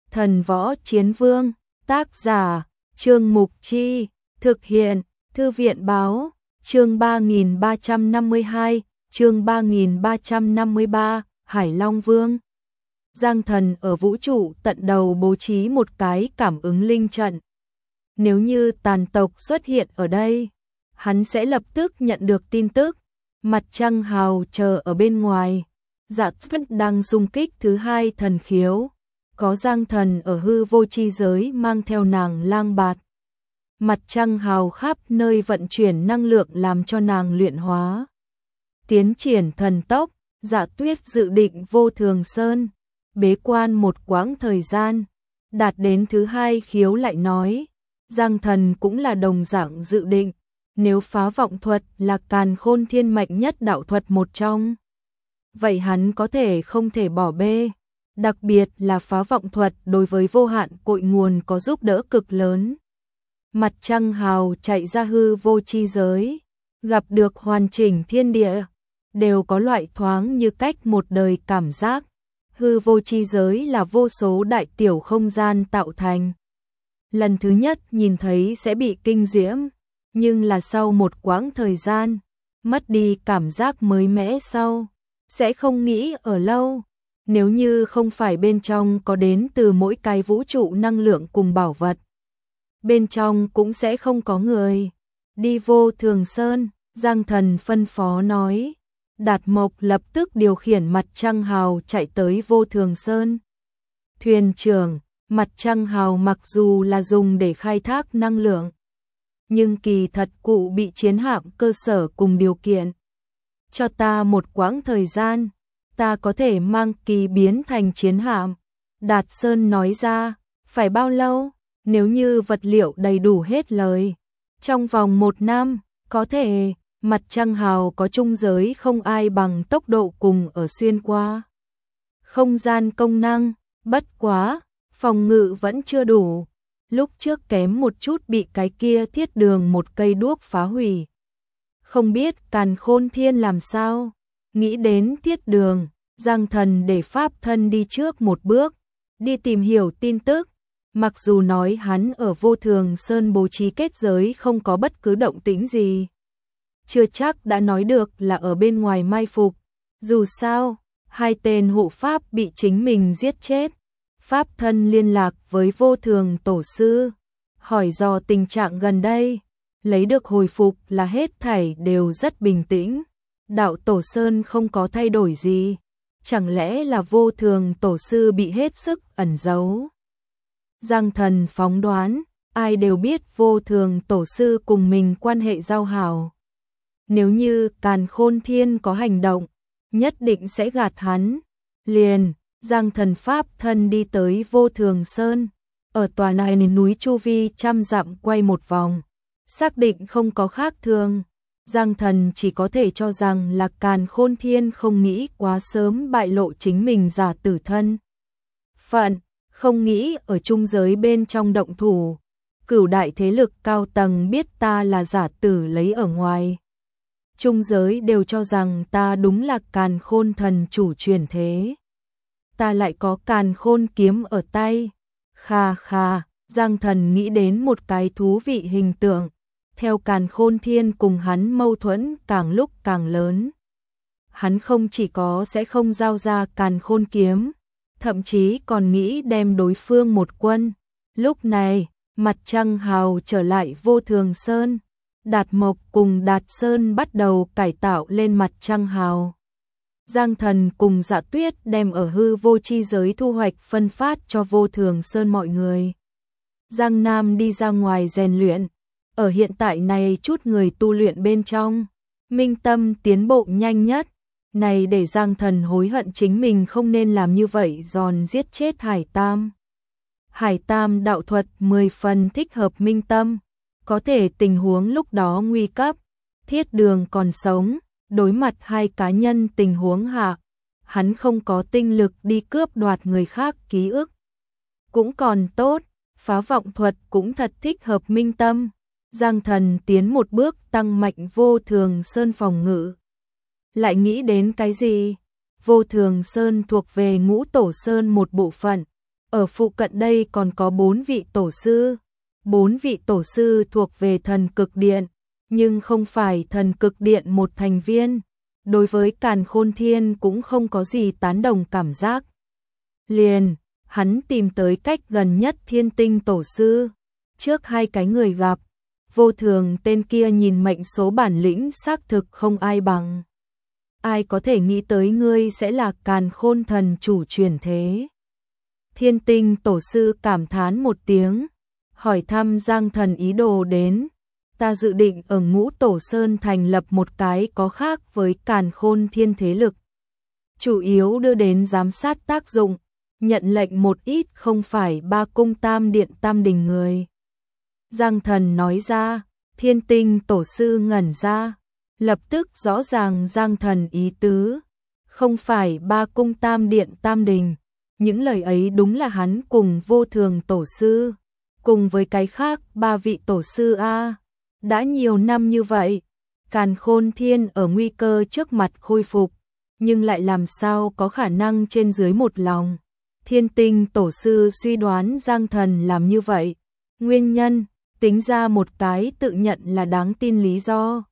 Thần Võ Chiến Vương, tác giả, Trương Mục Chi, thực hiện, Thư viện Báo, chương 3352, chương 3353, Hải Long Vương. Giang Thần ở vũ trụ tận đầu bố trí một cái cảm ứng linh trận. Nếu như tàn tộc xuất hiện ở đây, hắn sẽ lập tức nhận được tin tức. Mặt Trăng Hào chờ ở bên ngoài. Dạ Tuyết đang xung kích thứ hai thần khiếu. Có Giang Thần ở hư vô chi giới mang theo nàng lang bạt. Mặt Trăng Hào khắp nơi vận chuyển năng lượng làm cho nàng luyện hóa. Tiến triển thần tốc, Dạ Tuyết dự định Vô Thường Sơn, bế quan một quãng thời gian, đạt đến thứ hai khiếu lại nói. Giang Thần cũng là đồng dạng dự định, nếu phá vọng thuật là càn khôn thiên mạnh nhất đạo thuật một trong, vậy hắn có thể không thể bỏ bê. Đặc biệt là phá vọng thuật đối với vô hạn cội nguồn có giúp đỡ cực lớn. Mặt Trăng Hào chạy ra hư vô chi giới, gặp được hoàn chỉnh thiên địa, đều có loại thoáng như cách một đời cảm giác. Hư vô chi giới là vô số đại tiểu không gian tạo thành. Lần thứ nhất nhìn thấy sẽ bị kinh diễm, nhưng là sau một quãng thời gian, mất đi cảm giác mới mẻ sau, sẽ không nghĩ ở lâu. Nếu như không phải bên trong có đến từ mỗi cái vũ trụ năng lượng cùng bảo vật, bên trong cũng sẽ không có người. Đi Vô Thường Sơn, Giang Thần phân phó nói. Đạt Mộc lập tức điều khiển Mặt Trăng Hào chạy tới Vô Thường Sơn. Thuyền trưởng, Mặt Trăng Hào mặc dù là dùng để khai thác năng lượng, nhưng kỳ thật cụ bị chiến hạm cơ sở cùng điều kiện. Cho ta một quãng thời gian, ta có thể mang kỳ biến thành chiến hạm. Đạt Sơn nói ra. Phải bao lâu? Nếu như vật liệu đầy đủ hết lời, trong vòng 1 năm, có thể. Mặt Trăng Hào có trung giới không ai bằng tốc độ cùng ở xuyên qua không gian công năng, bất quá, phòng ngự vẫn chưa đủ. Lúc trước kém một chút bị cái kia thiết đường một cây đuốc phá hủy. Không biết càn khôn thiên làm sao? Nghĩ đến thiết đường, Giang Thần để pháp thân đi trước một bước, đi tìm hiểu tin tức. Mặc dù nói hắn ở Vô Thường Sơn bố trí kết giới không có bất cứ động tĩnh gì, chưa chắc đã nói được là ở bên ngoài mai phục. Dù sao, 2 tên hộ pháp bị chính mình giết chết. Pháp thân liên lạc với Vô Thường Tổ sư, hỏi dò tình trạng gần đây, lấy được hồi phục là hết thảy đều rất bình tĩnh. Đạo Tổ Sơn không có thay đổi gì, chẳng lẽ là Vô Thường Tổ sư bị hết sức ẩn giấu? Giang Thần phóng đoán, ai đều biết Vô Thường Tổ sư cùng mình quan hệ giao hảo. Nếu như càn khôn thiên có hành động, nhất định sẽ gạt hắn. Liền, Giang Thần pháp thân đi tới Vô Thường Sơn, ở tòa này núi chu vi 100 dặm quay một vòng, xác định không có khác thường. Giang Thần chỉ có thể cho rằng là càn khôn thiên không nghĩ quá sớm bại lộ chính mình giả tử thân phận, không nghĩ ở trung giới bên trong động thủ. Cửu đại thế lực cao tầng biết ta là giả tử lấy ở ngoài, trung giới đều cho rằng ta đúng là càn khôn thần chủ truyền thế. Ta lại có càn khôn kiếm ở tay. Kha kha, Giang Thần nghĩ đến một cái thú vị hình tượng. Theo càn khôn thiên cùng hắn mâu thuẫn càng lúc càng lớn. Hắn không chỉ có sẽ không giao ra càn khôn kiếm, thậm chí còn nghĩ đem đối phương một quân. Lúc này, Mặt Trăng Hào trở lại Vô Thường Sơn. Đạt Mộc cùng Đạt Sơn bắt đầu cải tạo lên Mặt Trăng Hào. Giang Thần cùng Dạ Tuyết đem ở hư vô chi giới thu hoạch phân phát cho Vô Thường Sơn mọi người. Giang Nam đi ra ngoài rèn luyện. Ở hiện tại này chút người tu luyện bên trong, minh tâm tiến bộ nhanh nhất. Này để Giang Thần hối hận chính mình không nên làm như vậy, giòn giết chết Hải Tam. Hải Tam đạo thuật 10 phần thích hợp minh tâm. Có thể tình huống lúc đó nguy cấp, thiết đường còn sống, đối mặt 2 cá nhân tình huống hạ, hắn không có tinh lực đi cướp đoạt người khác ký ức. Cũng còn tốt, phá vọng thuật cũng thật thích hợp minh tâm. Giang Thần tiến một bước tăng mạnh Vô Thường Sơn phòng ngự. Lại nghĩ đến cái gì? Vô Thường Sơn thuộc về Ngũ Tổ Sơn một bộ phận, Ở phụ cận đây còn có 4 vị tổ sư. 4 vị tổ sư thuộc về thần cực điện, nhưng không phải thần cực điện một thành viên. Đối với Càn Khôn Thiên cũng không có gì tán đồng cảm giác. Liền, hắn tìm tới cách gần nhất Thiên Tinh tổ sư. Trước hai cái người gặp, Vô Thường tên kia nhìn mệnh số bản lĩnh xác thực không ai bằng. Ai có thể nghĩ tới ngươi sẽ là Càn Khôn thần chủ chuyển thế. Thiên Tinh tổ sư cảm thán một tiếng, hỏi thăm Giang Thần ý đồ đến. Ta dự định ở Ngũ Tổ Sơn thành lập một cái có khác với Càn Khôn Thiên thế lực. Chủ yếu đưa đến giám sát tác dụng, nhận lệnh một ít không phải ba cung tam điện tam đình người. Giang Thần nói ra, Thiên Tinh tổ sư ngẩn ra, lập tức rõ ràng Giang Thần ý tứ, không phải ba cung tam điện tam đình. Những lời ấy đúng là hắn cùng Vô Thường tổ sư, cùng với cái khác ba vị tổ sư a. Đã nhiều năm như vậy, Càn Khôn Thiên ở nguy cơ trước mặt khôi phục, nhưng lại làm sao có khả năng trên dưới một lòng. Thiên Tinh tổ sư suy đoán Giang Thần làm như vậy, nguyên nhân, tính ra một cái tự nhận là đáng tin lý do.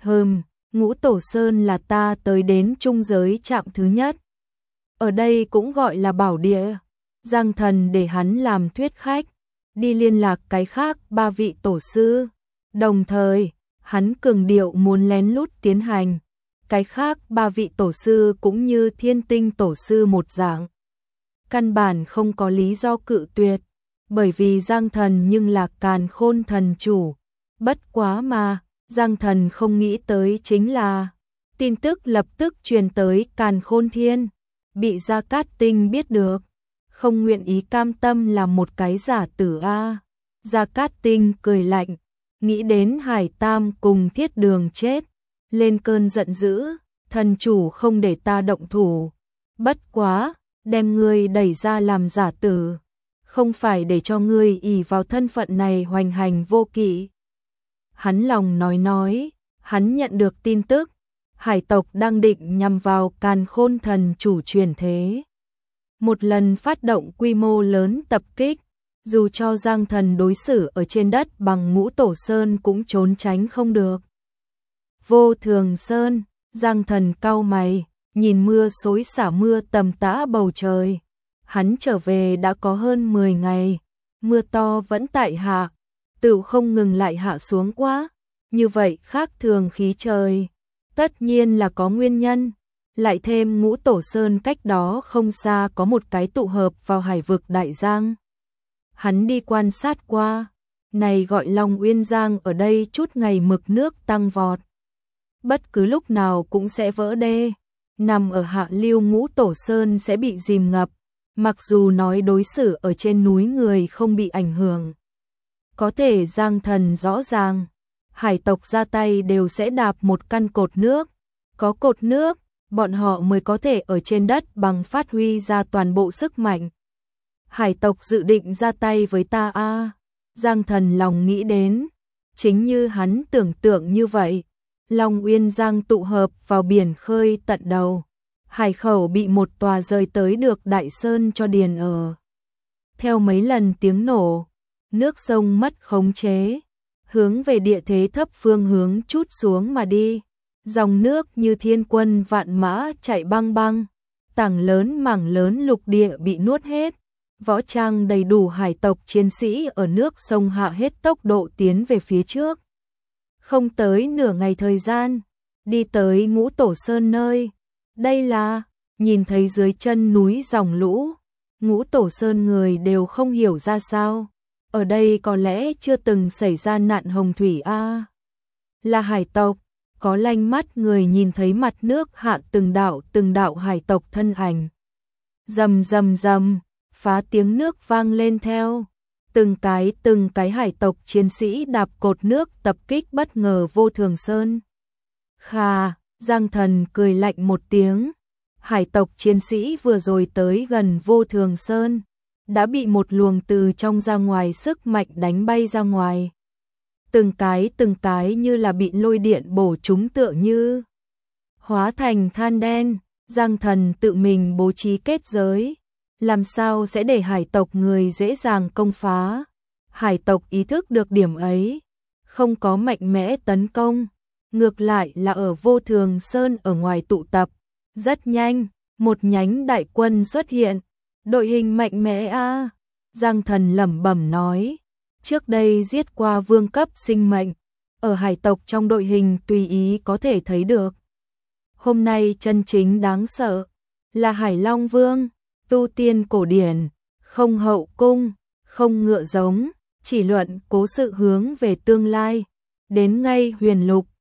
Ngũ Tổ Sơn là ta tới đến trung giới trạm thứ nhất. Ở đây cũng gọi là bảo địa. Giang Thần để hắn làm thuyết khách, đi liên lạc cái khác ba vị tổ sư. Đồng thời, hắn cường điệu muốn lén lút tiến hành. Cái khác ba vị tổ sư cũng như Thiên Tinh tổ sư một dạng. Căn bản không có lý do cự tuyệt, bởi vì Giang Thần nhưng là Càn Khôn thần chủ. Bất quá mà, Giang Thần không nghĩ tới chính là, tin tức lập tức truyền tới Càn Khôn Thiên, bị Gia Cát Tinh biết được, không nguyện ý cam tâm làm một cái giả tử a. Gia Cát Tinh cười lạnh, nghĩ đến Hải Tam cùng Thiết Đường chết, lên cơn giận dữ, thần chủ không để ta động thủ, bất quá, đem ngươi đẩy ra làm giả tử, không phải để cho ngươi ỷ vào thân phận này hoành hành vô kỵ. Hắn lòng nói, hắn nhận được tin tức, hải tộc đang định nhằm vào Càn Khôn thần chủ chuyển thế. Một lần phát động quy mô lớn tập kích, dù cho Giang Thần đối xử ở trên đất bằng Ngũ Tổ Sơn cũng trốn tránh không được. Vô Thường Sơn, Giang Thần cau mày, nhìn mưa xối xả mưa tầm tã bầu trời. Hắn trở về đã có hơn 10 ngày, mưa to vẫn tại hạ, tựu không ngừng lại hạ xuống quá. Như vậy khác thường khí trời, tất nhiên là có nguyên nhân. Lại thêm Ngũ Tổ Sơn cách đó không xa có một cái tụ hợp vào hải vực Đại Giang. Hắn đi quan sát qua, này gọi Long Uyên Giang ở đây chút ngày mực nước tăng vọt. Bất cứ lúc nào cũng sẽ vỡ đê, nằm ở hạ lưu Ngũ Tổ Sơn sẽ bị dìm ngập, mặc dù nói đối xử ở trên núi người không bị ảnh hưởng. Có thể Giang Thần rõ ràng, hải tộc ra tay đều sẽ đạp một căn cột nước, có cột nước, bọn họ mới có thể ở trên đất bằng phát huy ra toàn bộ sức mạnh. Hải tộc dự định ra tay với ta a. Giang Thần lòng nghĩ đến, chính như hắn tưởng tượng như vậy. Long Uyên Giang tụ hợp vào biển khơi tận đầu, hải khẩu bị một tòa rời tới được Đại Sơn cho điền ở. Theo mấy lần tiếng nổ, nước sông mất khống chế, hướng về địa thế thấp phương hướng chút xuống mà đi. Dòng nước như thiên quân vạn mã chạy băng băng, tảng lớn mảng lớn lục địa bị nuốt hết. Võ trang đầy đủ hải tộc chiến sĩ ở nước sông hạ hết tốc độ tiến về phía trước. Không tới nửa ngày thời gian, đi tới Ngũ Tổ Sơn nơi. Đây là, nhìn thấy dưới chân núi dòng lũ, Ngũ Tổ Sơn người đều không hiểu ra sao. Ở đây có lẽ chưa từng xảy ra nạn hồng thủy a. Là hải tộc, có lanh mắt người nhìn thấy mặt nước hạ từng đạo hải tộc thân ảnh. Rầm rầm rầm, phá tiếng nước vang lên theo. Từng cái hải tộc chiến sĩ đạp cột nước tập kích bất ngờ Vô Thường Sơn. Khà, Giang Thần cười lạnh một tiếng. Hải tộc chiến sĩ vừa rồi tới gần Vô Thường Sơn, đã bị một luồng từ trong ra ngoài sức mạnh đánh bay ra ngoài. Từng cái như là bị lôi điện bổ trúng tựa như hóa thành than đen. Giang Thần tự mình bố trí kết giới, làm sao sẽ để hải tộc người dễ dàng công phá. Hải tộc ý thức được điểm ấy, không có mạnh mẽ tấn công, ngược lại là ở Vô Thường Sơn ở ngoài tụ tập. Rất nhanh, một nhánh đại quân xuất hiện, đội hình mạnh mẽ a. Giang Thần lẩm bẩm nói, trước đây giết qua vương cấp sinh mệnh, ở hải tộc trong đội hình tùy ý có thể thấy được. Hôm nay chân chính đáng sợ là Hải Long Vương, tu tiên cổ điển, không hậu cung, không ngựa giống, chỉ luận cố sự hướng về tương lai, đến ngay huyền lục,